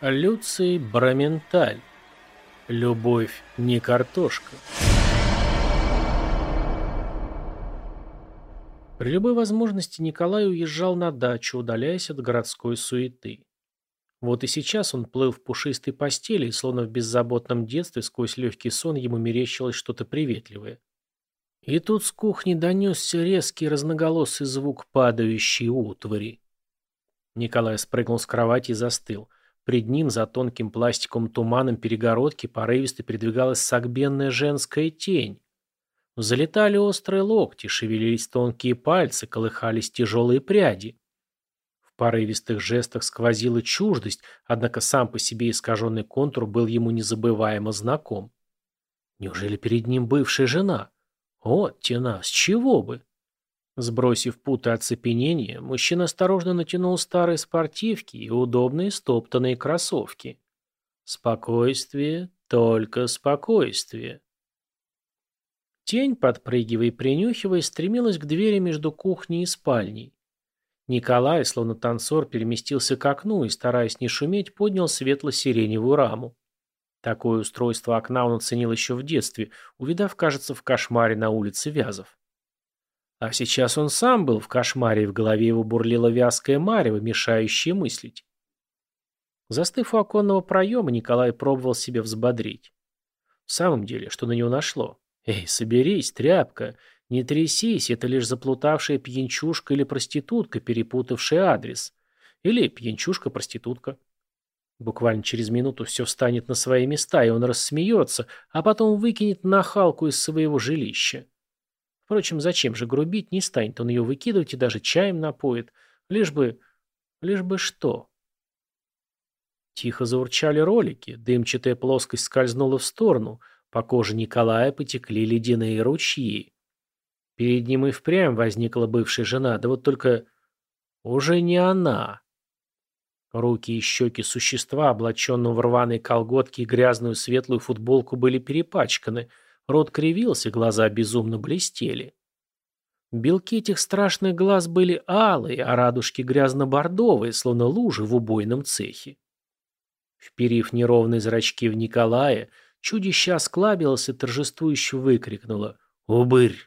Люций Браменталь. Любовь не картошка. При любой возможности Николай уезжал на дачу, удаляясь от городской суеты. Вот и сейчас он плыл в пушистой постели, и словно в беззаботном детстве сквозь легкий сон ему мерещилось что-то приветливое. И тут с кухни донесся резкий разноголосый звук падающей утвари. Николай спрыгнул с кровати и застыл. Пред ним, за тонким пластиковым туманом перегородки, порывисто передвигалась согбенная женская тень. Залетали острые локти, шевелились тонкие пальцы, колыхались тяжелые пряди. В порывистых жестах сквозила чуждость, однако сам по себе искаженный контур был ему незабываемо знаком. Неужели перед ним бывшая жена? Вот тена, с чего бы? Сбросив путы оцепенения, мужчина осторожно натянул старые спортивки и удобные стоптанные кроссовки. Спокойствие, только спокойствие. Тень, подпрыгивая и принюхивая, стремилась к двери между кухней и спальней. Николай, словно танцор, переместился к окну и, стараясь не шуметь, поднял светло-сиреневую раму. Такое устройство окна он оценил еще в детстве, увидав, кажется, в кошмаре на улице Вязов. А сейчас он сам был в кошмаре, и в голове его бурлила вязкое марево, мешающее мыслить. Застыв у оконного проема, Николай пробовал себя взбодрить. В самом деле, что на него нашло? Эй, соберись, тряпка, не трясись, это лишь заплутавшая пьянчушка или проститутка, перепутавшая адрес. Или пьянчушка-проститутка. Буквально через минуту все встанет на свои места, и он рассмеется, а потом выкинет нахалку из своего жилища. Впрочем, зачем же грубить, не станет он ее выкидывать и даже чаем напоит. Лишь бы что? Тихо заурчали ролики, дымчатая плоскость скользнула в сторону, по коже Николая потекли ледяные ручьи. Перед ним и впрямь возникла бывшая жена, да вот только уже не она. Руки и щеки существа, облаченного в рваные колготки и грязную светлую футболку, были перепачканы, рот кривился, глаза безумно блестели. Белки этих страшных глаз были алые, а радужки грязно-бордовые, словно лужи в убойном цехе. Вперив неровные зрачки в Николая, чудище осклабилось и торжествующе выкрикнуло «Убырь!».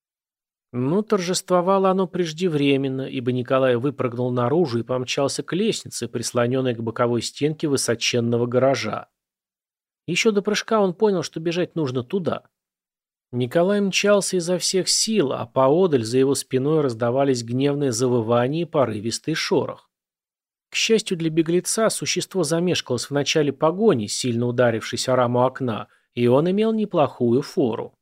Но торжествовало оно преждевременно, ибо Николай выпрыгнул наружу и помчался к лестнице, прислоненной к боковой стенке высоченного гаража. Еще до прыжка он понял, что бежать нужно туда. Николай мчался изо всех сил, а поодаль за его спиной раздавались гневные завывания и порывистый шорох. К счастью для беглеца, существо замешкалось в начале погони, сильно ударившись о раму окна, и он имел неплохую фору.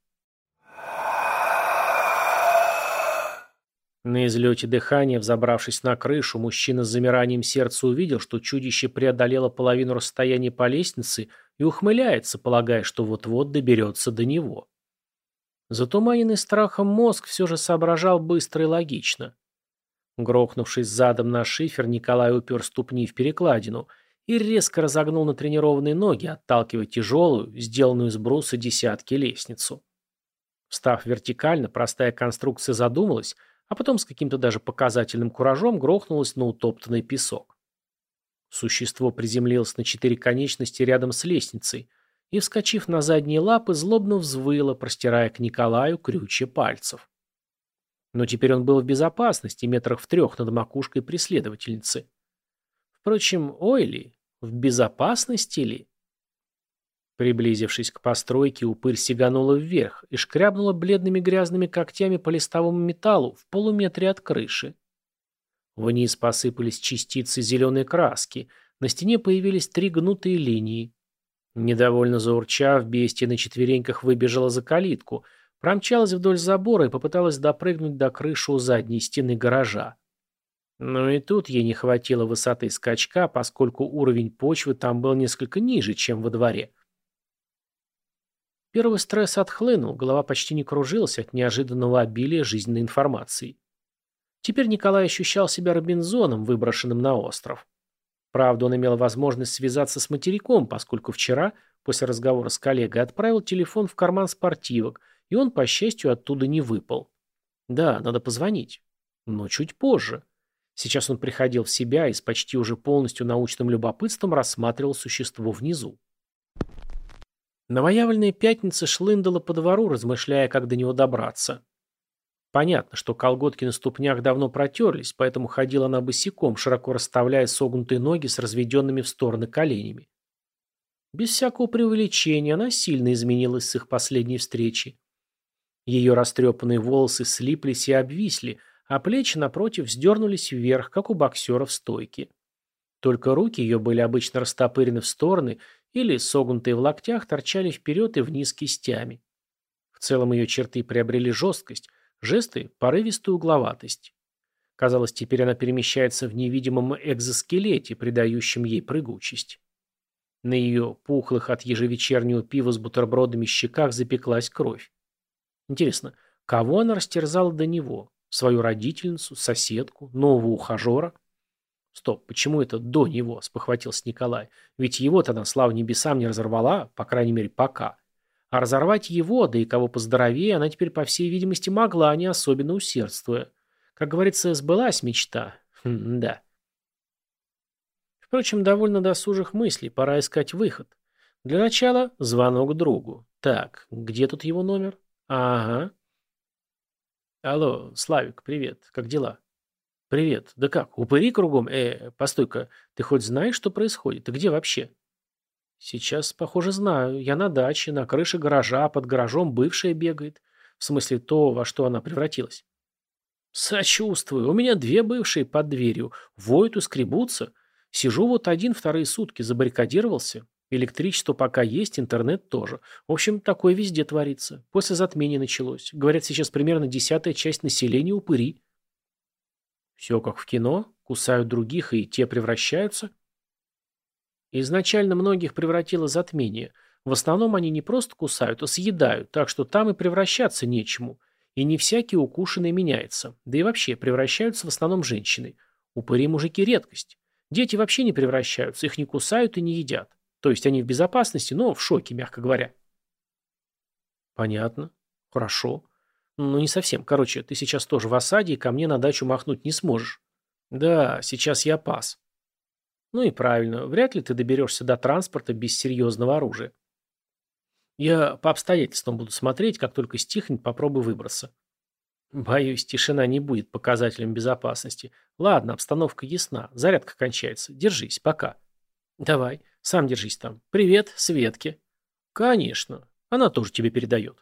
На излете дыхания, взобравшись на крышу, мужчина с замиранием сердца увидел, что чудище преодолело половину расстояния по лестнице и ухмыляется, полагая, что вот-вот доберется до него. Затуманенный страхом мозг все же соображал быстро и логично. Грохнувшись задом на шифер, Николай упер ступни в перекладину и резко разогнул натренированные ноги, отталкивая тяжелую, сделанную из бруса десятки лестницу. Встав вертикально, простая конструкция задумалась, а потом с каким-то даже показательным куражом грохнулась на утоптанный песок. Существо приземлилось на 4 конечности рядом с лестницей и, вскочив на задние лапы, злобно взвыло, простирая к Николаю крючья пальцев. Но теперь он был в безопасности, метрах в 3 над макушкой преследовательницы. Впрочем, ой ли, в безопасности ли? Приблизившись к постройке, упырь сиганула вверх и шкрябнула бледными грязными когтями по листовому металлу в полуметре от крыши. Вниз посыпались частицы зеленой краски, на стене появились 3 гнутые линии. Недовольно заурчав, бестия на четвереньках выбежала за калитку, промчалась вдоль забора и попыталась допрыгнуть до крыши у задней стены гаража. Но и тут ей не хватило высоты скачка, поскольку уровень почвы там был несколько ниже, чем во дворе. Первый стресс отхлынул, голова почти не кружилась от неожиданного обилия жизненной информации. Теперь Николай ощущал себя Робинзоном, выброшенным на остров. Правда, он имел возможность связаться с материком, поскольку вчера, после разговора с коллегой, отправил телефон в карман спортивок, и он, по счастью, оттуда не выпал. Да, надо позвонить. Но чуть позже. Сейчас он приходил в себя и с почти уже полностью научным любопытством рассматривал существо внизу. Новоявленная пятница шлындала по двору, размышляя, как до него добраться. Понятно, что колготки на ступнях давно протерлись, поэтому ходила она босиком, широко расставляя согнутые ноги с разведенными в стороны коленями. Без всякого преувеличения она сильно изменилась с их последней встречи. Ее растрепанные волосы слиплись и обвисли, а плечи, напротив, вздернулись вверх, как у боксера в стойке. Только руки ее были обычно растопырены в стороны или, согнутые в локтях, торчали вперед и вниз кистями. В целом ее черты приобрели жесткость, жесты – порывистую угловатость. Казалось, теперь она перемещается в невидимом экзоскелете, придающем ей прыгучесть. На ее пухлых от ежевечернего пива с бутербродами щеках запеклась кровь. Интересно, кого она растерзала до него? Свою родительницу, соседку, нового ухажера? Стоп, почему это до него, спохватился Николай. Ведь его-то она, слава небесам, не разорвала, по крайней мере, пока. А разорвать его, да и кого поздоровее, она теперь, по всей видимости, могла, не особенно усердствуя. Как говорится, сбылась мечта. Да. Впрочем, довольно досужих мыслей, пора искать выход. Для начала звонок другу. Так, где тут его номер? Ага. Алло, Славик, привет, как дела? Привет, да как, упыри кругом? Постой-ка, ты хоть знаешь, что происходит? Ты где вообще? Сейчас, похоже, знаю. Я на даче, на крыше гаража, а под гаражом бывшая бегает. В смысле, то, во что она превратилась. Сочувствую. У меня две бывшие под дверью. Воют и скребутся. Сижу вот один вторые сутки, забаррикадировался. Электричество пока есть, интернет тоже. В общем, такое везде творится. После затмения началось. Говорят, сейчас примерно 10-я часть населения упыри. Все как в кино. Кусают других, и те превращаются. Изначально многих превратило затмение. В основном они не просто кусают, а съедают, так что там и превращаться нечему. И не всякий укушенный меняется. Да и вообще, превращаются в основном женщины. Упыри-мужики редкость. Дети вообще не превращаются, их не кусают и не едят. То есть они в безопасности, но в шоке, мягко говоря. Понятно. Хорошо. Ну, не совсем. Короче, ты сейчас тоже в осаде и ко мне на дачу махнуть не сможешь. Да, сейчас я пас. Ну и правильно, вряд ли ты доберешься до транспорта без серьезного оружия. Я по обстоятельствам буду смотреть, как только стихнет, попробуй выбраться. Боюсь, тишина не будет показателем безопасности. Ладно, обстановка ясна, зарядка кончается. Держись, пока. Давай, сам держись там. Привет, Светке. Конечно, она тоже тебе передает.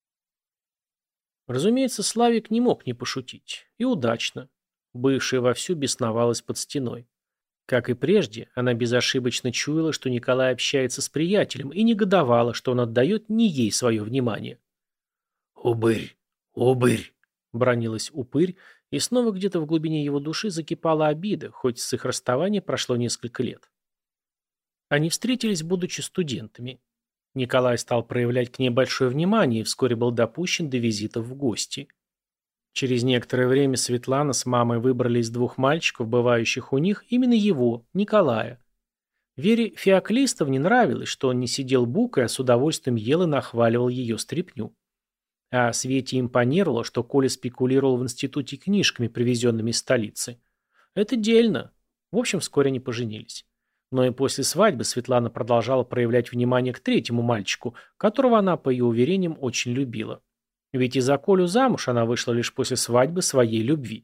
Разумеется, Славик не мог не пошутить. И удачно. Бывшая вовсю бесновалась под стеной. Как и прежде, она безошибочно чуяла, что Николай общается с приятелем, и негодовала, что он отдает не ей свое внимание. «Убырь! Убырь!» — бранилась упырь, и снова где-то в глубине его души закипала обида, хоть с их расставания прошло несколько лет. Они встретились, будучи студентами. Николай стал проявлять к ней большое внимание и вскоре был допущен до визитов в гости. Через некоторое время Светлана с мамой выбрали из двух мальчиков, бывающих у них, именно его, Николая. Вере Феоклистовне нравилось, что он не сидел букой, а с удовольствием ел и нахваливал ее стряпню. А Свете импонировало, что Коля спекулировал в институте книжками, привезенными из столицы. Это дельно. В общем, вскоре они поженились. Но и после свадьбы Светлана продолжала проявлять внимание к третьему мальчику, которого она, по ее уверениям, очень любила. Ведь и за Колю замуж она вышла лишь после свадьбы своей любви.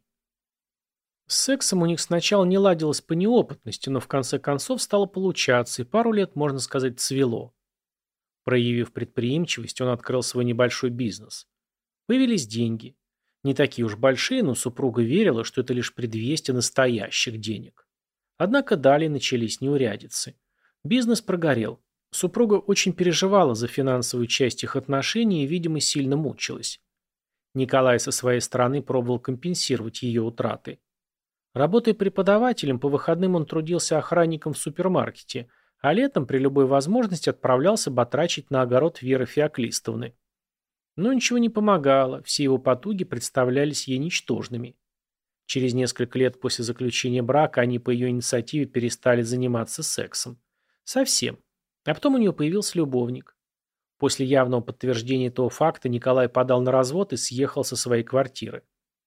С сексом у них сначала не ладилось по неопытности, но в конце концов стало получаться, и пару лет, можно сказать, цвело. Проявив предприимчивость, он открыл свой небольшой бизнес. Появились деньги. Не такие уж большие, но супруга верила, что это лишь предвестие настоящих денег. Однако далее начались неурядицы. Бизнес прогорел. Супруга очень переживала за финансовую часть их отношений и, видимо, сильно мучилась. Николай со своей стороны пробовал компенсировать ее утраты. Работая преподавателем, по выходным он трудился охранником в супермаркете, а летом при любой возможности отправлялся батрачить на огород Веры Феоклистовны. Но ничего не помогало, все его потуги представлялись ей ничтожными. Через несколько лет после заключения брака они по ее инициативе перестали заниматься сексом. Совсем. А потом у нее появился любовник. После явного подтверждения этого факта Николай подал на развод и съехал со своей квартиры.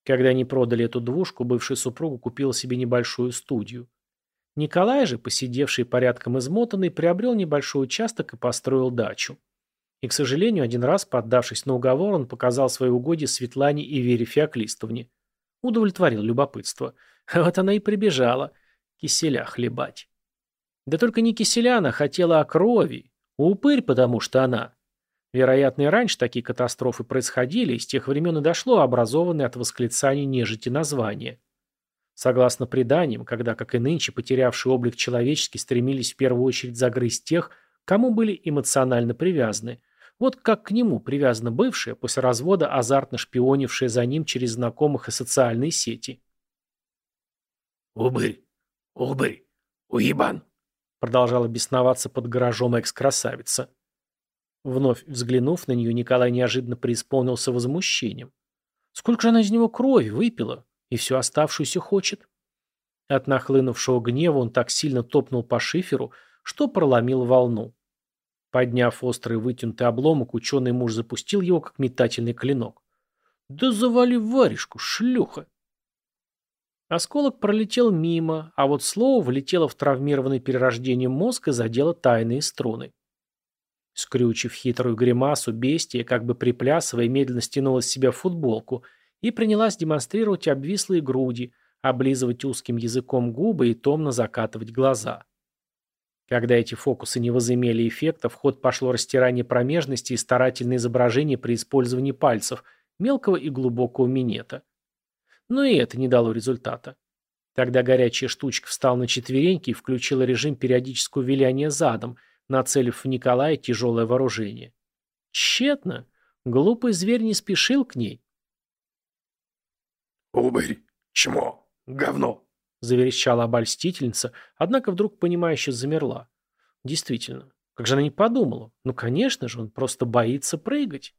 Когда они продали эту двушку, бывшая супруга купила себе небольшую студию. Николай же, посидевший порядком измотанный, приобрел небольшой участок и построил дачу. И, к сожалению, один раз, поддавшись на уговор, он показал свои угодья Светлане и Вере Феоклистовне. Удовлетворил любопытство. А вот она и прибежала киселя хлебать. Да только не киселя она хотела, а крови. Упырь, потому что она. Вероятно, и раньше такие катастрофы происходили, и с тех времен и дошло образованное от восклицаний нежити название. Согласно преданиям, когда, как и нынче, потерявшие облик человеческий стремились в первую очередь загрызть тех, кому были эмоционально привязаны. Вот как к нему привязана бывшая, после развода азартно шпионившая за ним через знакомых и социальные сети. «Убырь! Убырь! Уебан!» Продолжала бесноваться под гаражом экс-красавица. Вновь взглянув на нее, Николай неожиданно преисполнился возмущением. Сколько же она из него крови выпила, и всю оставшуюся хочет? От нахлынувшего гнева он так сильно топнул по шиферу, что проломил волну. Подняв острый вытянутый обломок, ученый муж запустил его, как метательный клинок. «Да завали варежку, шлюха!» Осколок пролетел мимо, а вот слово влетело в травмированный перерождением мозг и задело тайные струны. Скрючив хитрую гримасу, бестия, как бы приплясывая, медленно стянула с себя футболку и принялась демонстрировать обвислые груди, облизывать узким языком губы и томно закатывать глаза. Когда эти фокусы не возымели эффекта, в ход пошло растирание промежности и старательное изображение при использовании пальцев, мелкого и глубокого минета. Но и это не дало результата. Тогда горячая штучка встала на четвереньки и включила режим периодического виляния задом, нацелив в Николая тяжелое вооружение. Тщетно. Глупый зверь не спешил к ней. «Убырь! Чмо! Говно!» Заверещала обольстительница, однако вдруг понимающе замерла. Действительно, как же она не подумала? Ну, конечно же, он просто боится прыгать.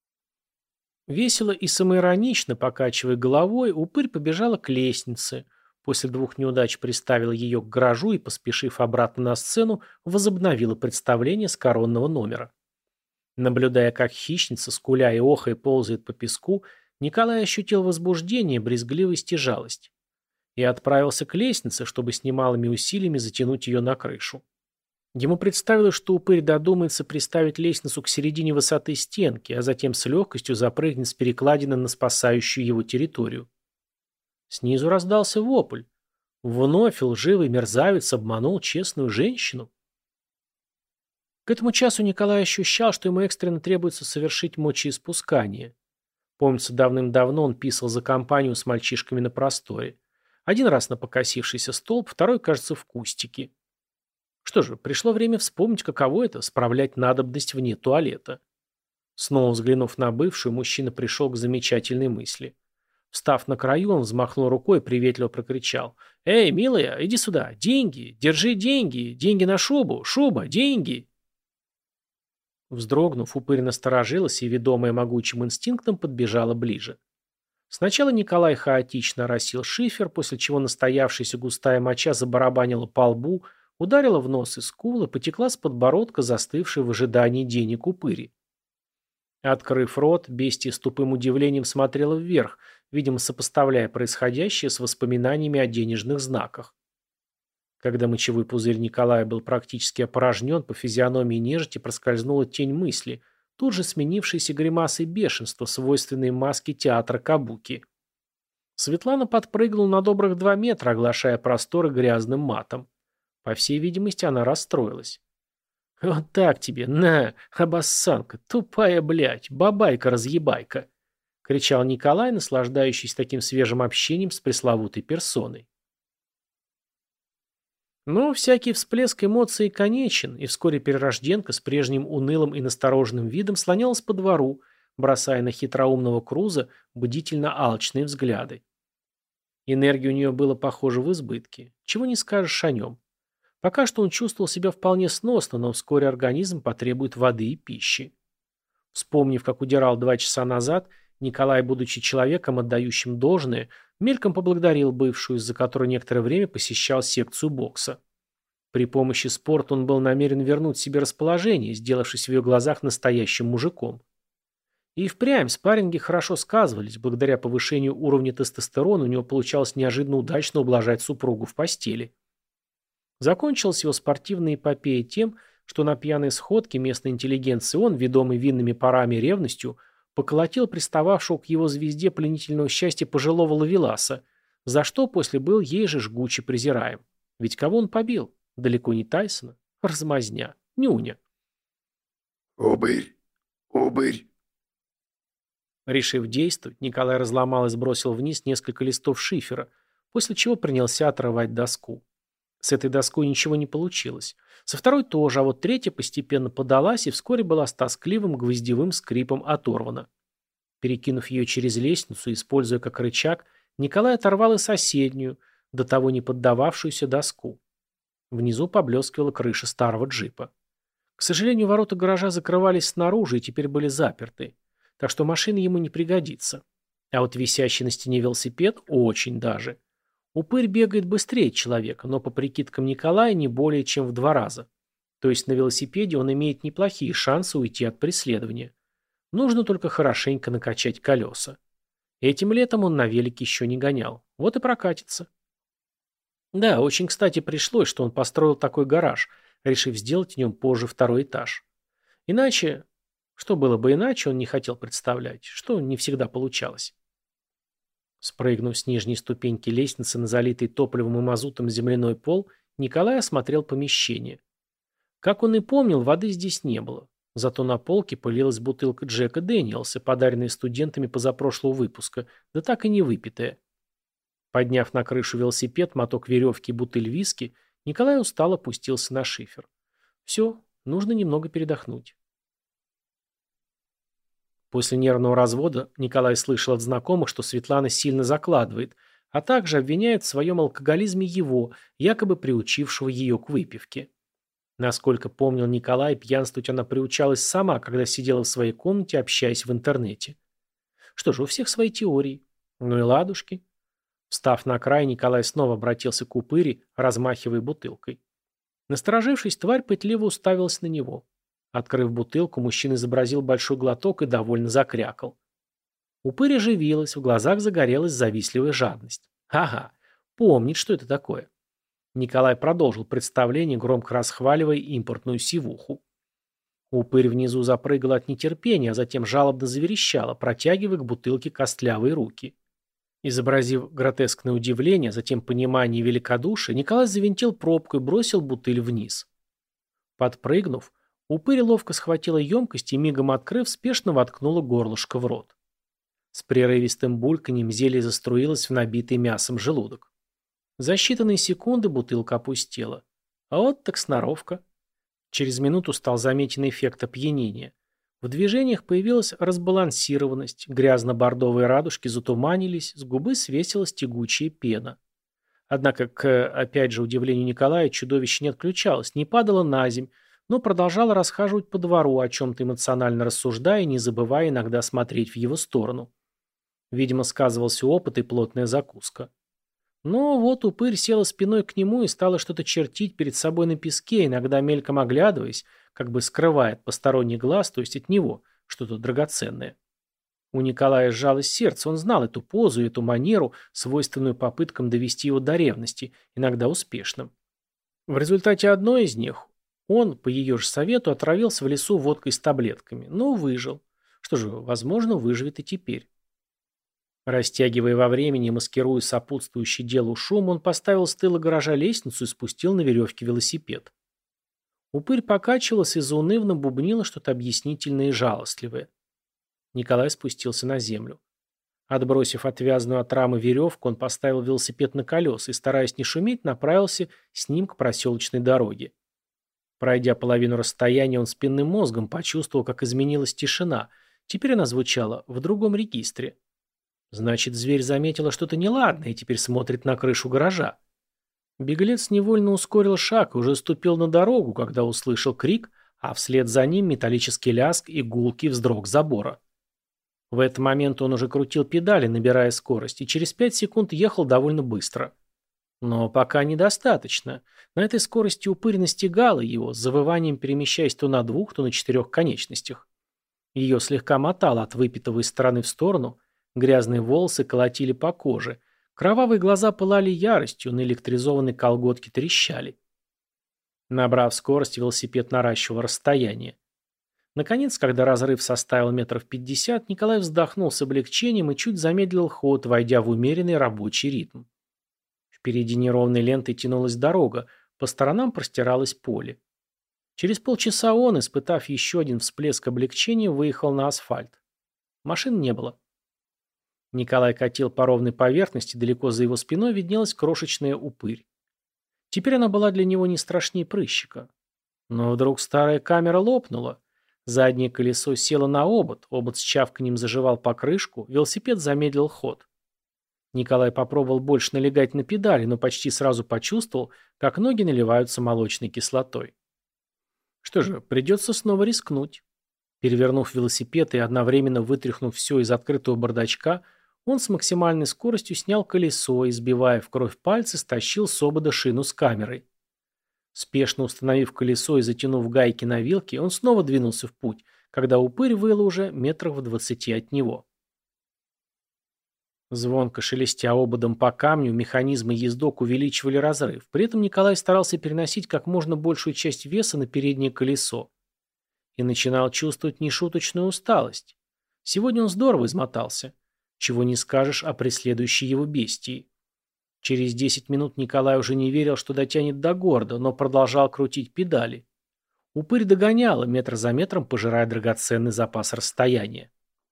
Весело и самоиронично, покачивая головой, упырь побежала к лестнице. После 2 неудач приставила ее к гаражу и, поспешив обратно на сцену, возобновила представление с коронного номера. Наблюдая, как хищница, скуля и охая, ползает по песку, Николай ощутил возбуждение, брезгливость и жалость. И отправился к лестнице, чтобы с немалыми усилиями затянуть ее на крышу. Ему представилось, что упырь додумается приставить лестницу к середине высоты стенки, а затем с легкостью запрыгнет с перекладины на спасающую его территорию. Снизу раздался вопль. Вновь лживый мерзавец обманул честную женщину. К этому часу Николай ощущал, что ему экстренно требуется совершить мочеиспускание. Помнится, давным-давно он писал за компанию с мальчишками на просторе. Один раз на покосившийся столб, второй, кажется, в кустике. Что же, пришло время вспомнить, каково это — справлять надобность вне туалета. Снова взглянув на бывшую, мужчина пришел к замечательной мысли. Встав на краю, он взмахнул рукой и приветливо прокричал: «Эй, милая, иди сюда! Деньги! Держи деньги! Деньги на шубу! Шуба! Деньги!» Вздрогнув, упырь насторожилась и, ведомая могучим инстинктом, подбежала ближе. Сначала Николай хаотично оросил шифер, после чего настоявшаяся густая моча забарабанила по лбу, ударила в нос и скулы, потекла с подбородка, застывшей в ожидании денег упыри. Открыв рот, бестия с тупым удивлением смотрела вверх, видимо, сопоставляя происходящее с воспоминаниями о денежных знаках. Когда мочевой пузырь Николая был практически опорожнен, по физиономии нежити проскользнула тень мысли, тут же сменившейся гримасой бешенства, свойственной маске театра кабуки. Светлана подпрыгнула на добрых 2 метра, оглашая просторы грязным матом. По всей видимости, она расстроилась. «Вот так тебе, на, обоссанка, тупая, блядь, бабайка-разъебайка!» — кричал Николай, наслаждающийся таким свежим общением с пресловутой персоной. Но всякий всплеск эмоций конечен, и вскоре перерожденка с прежним унылым и настороженным видом слонялась по двору, бросая на хитроумного Круза бдительно алчные взгляды. Энергии у нее было, похоже, в избытке. Чего не скажешь о нем. Пока что он чувствовал себя вполне сносно, но вскоре организм потребует воды и пищи. Вспомнив, как удирал 2 часа назад, Николай, будучи человеком, отдающим должное, мельком поблагодарил бывшую, из-за которой некоторое время посещал секцию бокса. При помощи спорта он был намерен вернуть себе расположение, сделавшись в ее глазах настоящим мужиком. И впрямь спарринги хорошо сказывались. Благодаря повышению уровня тестостерона у него получалось неожиданно удачно ублажать супругу в постели. Закончилась его спортивная эпопея тем, что на пьяной сходке местной интеллигенции он, ведомый винными парами и ревностью, поколотил пристававшего к его звезде пленительного счастья пожилого ловеласа, за что после был ей же жгуче презираем. Ведь кого он побил? Далеко не Тайсона. Размазня. Нюня. Упырь! Упырь! Решив действовать, Николай разломал и сбросил вниз несколько листов шифера, после чего принялся отрывать доску. С этой доской ничего не получилось. Со второй тоже, а вот третья постепенно подалась и вскоре была с тоскливым гвоздевым скрипом оторвана. Перекинув ее через лестницу, используя как рычаг, Николай оторвал и соседнюю, до того не поддававшуюся доску. Внизу поблескивала крыша старого джипа. К сожалению, ворота гаража закрывались снаружи и теперь были заперты, так что машина ему не пригодится. А вот висящий на стене велосипед очень даже. Упырь бегает быстрее человека, но по прикидкам Николая не более чем в 2 раза. То есть на велосипеде он имеет неплохие шансы уйти от преследования. Нужно только хорошенько накачать колеса. Этим летом он на велике еще не гонял. Вот и прокатится. Да, очень кстати пришлось, что он построил такой гараж, решив сделать в нем позже 2-й этаж. Иначе... Что было бы иначе, он не хотел представлять, что не всегда получалось. Спрыгнув с нижней ступеньки лестницы на залитый топливом и мазутом земляной пол, Николай осмотрел помещение. Как он и помнил, воды здесь не было. Зато на полке пылилась бутылка Джека Дэниелса, подаренная студентами позапрошлого выпуска, да так и не выпитая. Подняв на крышу велосипед, моток веревки и бутыль виски, Николай устало опустился на шифер. Все, нужно немного передохнуть. После нервного развода Николай слышал от знакомых, что Светлана сильно закладывает, а также обвиняет в своем алкоголизме его, якобы приучившего ее к выпивке. Насколько помнил Николай, пьянствовать она приучалась сама, когда сидела в своей комнате, общаясь в интернете. Что же, у всех свои теории. Ну и ладушки. Встав на край, Николай снова обратился к упыри, размахивая бутылкой. Насторожившись, тварь пытливо уставилась на него. Открыв бутылку, мужчина изобразил большой глоток и довольно закрякал. Упырь оживилась, в глазах загорелась завистливая жадность. Ага, помнит, что это такое. Николай продолжил представление, громко расхваливая импортную сивуху. Упырь внизу запрыгал от нетерпения, а затем жалобно заверещала, протягивая к бутылке костлявые руки. Изобразив гротескное удивление, затем понимание и великодушие, Николай завинтил пробку и бросил бутыль вниз. Подпрыгнув, упырь ловко схватила емкость и, мигом открыв, спешно воткнула горлышко в рот. С прерывистым бульканьем зелье заструилось в набитый мясом желудок. За считанные секунды бутылка опустела. А вот так сноровка. Через минуту стал заметен эффект опьянения. В движениях появилась разбалансированность, грязно-бордовые радужки затуманились, с губы свесилась тягучая пена. Однако, опять же, удивлению Николая, чудовище не отключалось, не падало на земь, но продолжала расхаживать по двору, о чем-то эмоционально рассуждая, не забывая иногда смотреть в его сторону. Видимо, сказывался опыт и плотная закуска. Но вот упырь села спиной к нему и стала что-то чертить перед собой на песке, иногда мельком оглядываясь, как бы скрывая от посторонних глаз, то есть от него, что-то драгоценное. У Николая сжалось сердце, он знал эту позу и эту манеру, свойственную попыткам довести его до ревности, иногда успешным. В результате одной из них он, по ее же совету, отравился в лесу водкой с таблетками, но выжил. Что же, возможно, выживет и теперь. Растягивая во времени, маскируя сопутствующий делу шум, он поставил с тыла гаража лестницу и спустил на веревке велосипед. Упырь покачивался и заунывно бубнила что-то объяснительное и жалостливое. Николай спустился на землю. Отбросив отвязанную от рамы веревку, он поставил велосипед на колеса и, стараясь не шуметь, направился с ним к проселочной дороге. Пройдя половину расстояния, он спинным мозгом почувствовал, как изменилась тишина. Теперь она звучала в другом регистре. Значит, зверь заметила что-то неладное и теперь смотрит на крышу гаража. Беглец невольно ускорил шаг и уже ступил на дорогу, когда услышал крик, а вслед за ним металлический лязг и гулкий вздрог забора. В этот момент он уже крутил педали, набирая скорость, и через 5 секунд ехал довольно быстро. Но пока недостаточно. На этой скорости упырь настигала его, с завыванием перемещаясь то на 2, то на 4 конечностях. Ее слегка мотало от выпитого из стороны в сторону, грязные волосы колотили по коже, кровавые глаза пылали яростью, наэлектризованные колготки трещали. Набрав скорость, велосипед наращивал расстояние. Наконец, когда разрыв составил метров 50, Николай вздохнул с облегчением и чуть замедлил ход, войдя в умеренный рабочий ритм. Впереди неровной лентой тянулась дорога, по сторонам простиралось поле. Через полчаса он, испытав еще один всплеск облегчения, выехал на асфальт. Машин не было. Николай катил по ровной поверхности, далеко за его спиной виднелась крошечная упырь. Теперь она была для него не страшнее прыщика. Но вдруг старая камера лопнула. Заднее колесо село на обод с чавканьем заживал покрышку, велосипед замедлил ход. Николай попробовал больше налегать на педали, но почти сразу почувствовал, как ноги наливаются молочной кислотой. Что же, придется снова рискнуть. Перевернув велосипед и одновременно вытряхнув все из открытого бардачка, он с максимальной скоростью снял колесо и, сбивая в кровь пальцы, стащил с обода шину с камерой. Спешно установив колесо и затянув гайки на вилке, он снова двинулся в путь, когда упырь выл уже метрах в 20 от него. Звонко шелестя ободом по камню, механизмы ездок увеличивали разрыв. При этом Николай старался переносить как можно большую часть веса на переднее колесо. И начинал чувствовать нешуточную усталость. Сегодня он здорово измотался. Чего не скажешь о преследующей его бестии. Через 10 минут Николай уже не верил, что дотянет до города, но продолжал крутить педали. Упырь догоняла, метр за метром пожирая драгоценный запас расстояния.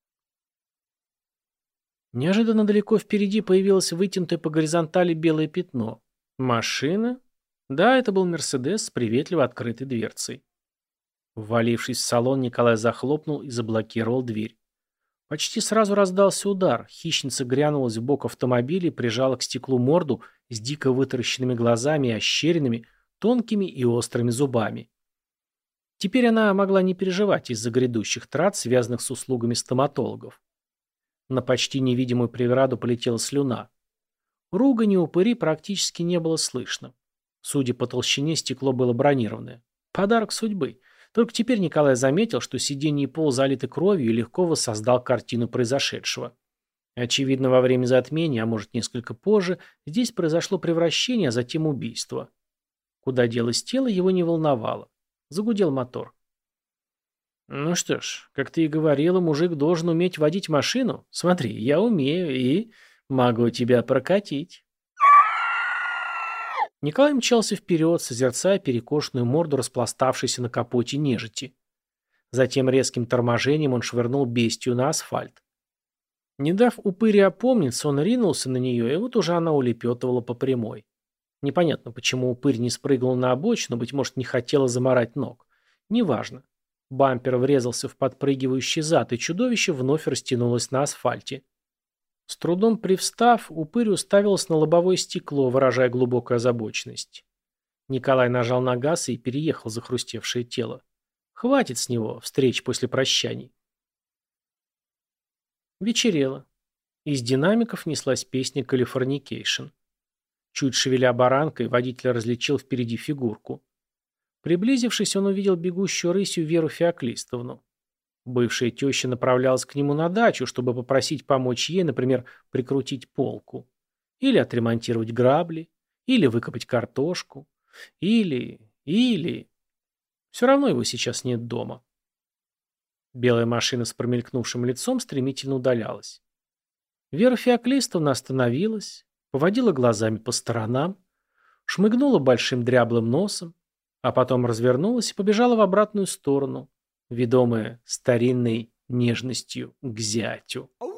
Неожиданно далеко впереди появилось вытянутое по горизонтали белое пятно. Машина? Да, это был «Мерседес» с приветливо открытой дверцей. Ввалившись в салон, Николай захлопнул и заблокировал дверь. Почти сразу раздался удар. Хищница грянулась в бок автомобиля и прижала к стеклу морду с дико вытаращенными глазами и ощеренными, тонкими и острыми зубами. Теперь она могла не переживать из-за грядущих трат, связанных с услугами стоматологов. На почти невидимую преграду полетела слюна. Ругани упыри практически не было слышно. Судя по толщине, стекло было бронированное. Подарок судьбы. Только теперь Николай заметил, что сиденье и пол залиты кровью и легко воссоздал картину произошедшего. Очевидно, во время затмения, а может несколько позже, здесь произошло превращение, а затем убийство. Куда делось тело, его не волновало. Загудел мотор. «Ну что ж, как ты и говорила, мужик должен уметь водить машину. Смотри, я умею и могу тебя прокатить». Николай мчался вперед, созерцая перекошенную морду распластавшейся на капоте нежити. Затем резким торможением он швырнул бестию на асфальт. Не дав упыре опомниться, он ринулся на нее, и вот уже она улепетывала по прямой. Непонятно, почему упырь не спрыгнул на обочину, быть может, не хотела замарать ног. Неважно. Бампер врезался в подпрыгивающий зад, и чудовище вновь растянулось на асфальте. С трудом привстав, упырь уставился на лобовое стекло, выражая глубокую озабоченность. Николай нажал на газ и переехал захрустевшее тело. Хватит с него встреч после прощаний. Вечерело. Из динамиков неслась песня «Калифорникейшн». Чуть шевеля баранкой, водитель различил впереди фигурку. Приблизившись, он увидел бегущую рысью Веру Феоклистовну. Бывшая теща направлялась к нему на дачу, чтобы попросить помочь ей, например, прикрутить полку. Или отремонтировать грабли. Или выкопать картошку. Или... Все равно его сейчас нет дома. Белая машина с промелькнувшим лицом стремительно удалялась. Вера Феоклистовна остановилась, поводила глазами по сторонам, шмыгнула большим дряблым носом, а потом развернулась и побежала в обратную сторону, ведомая старинной нежностью к зятю.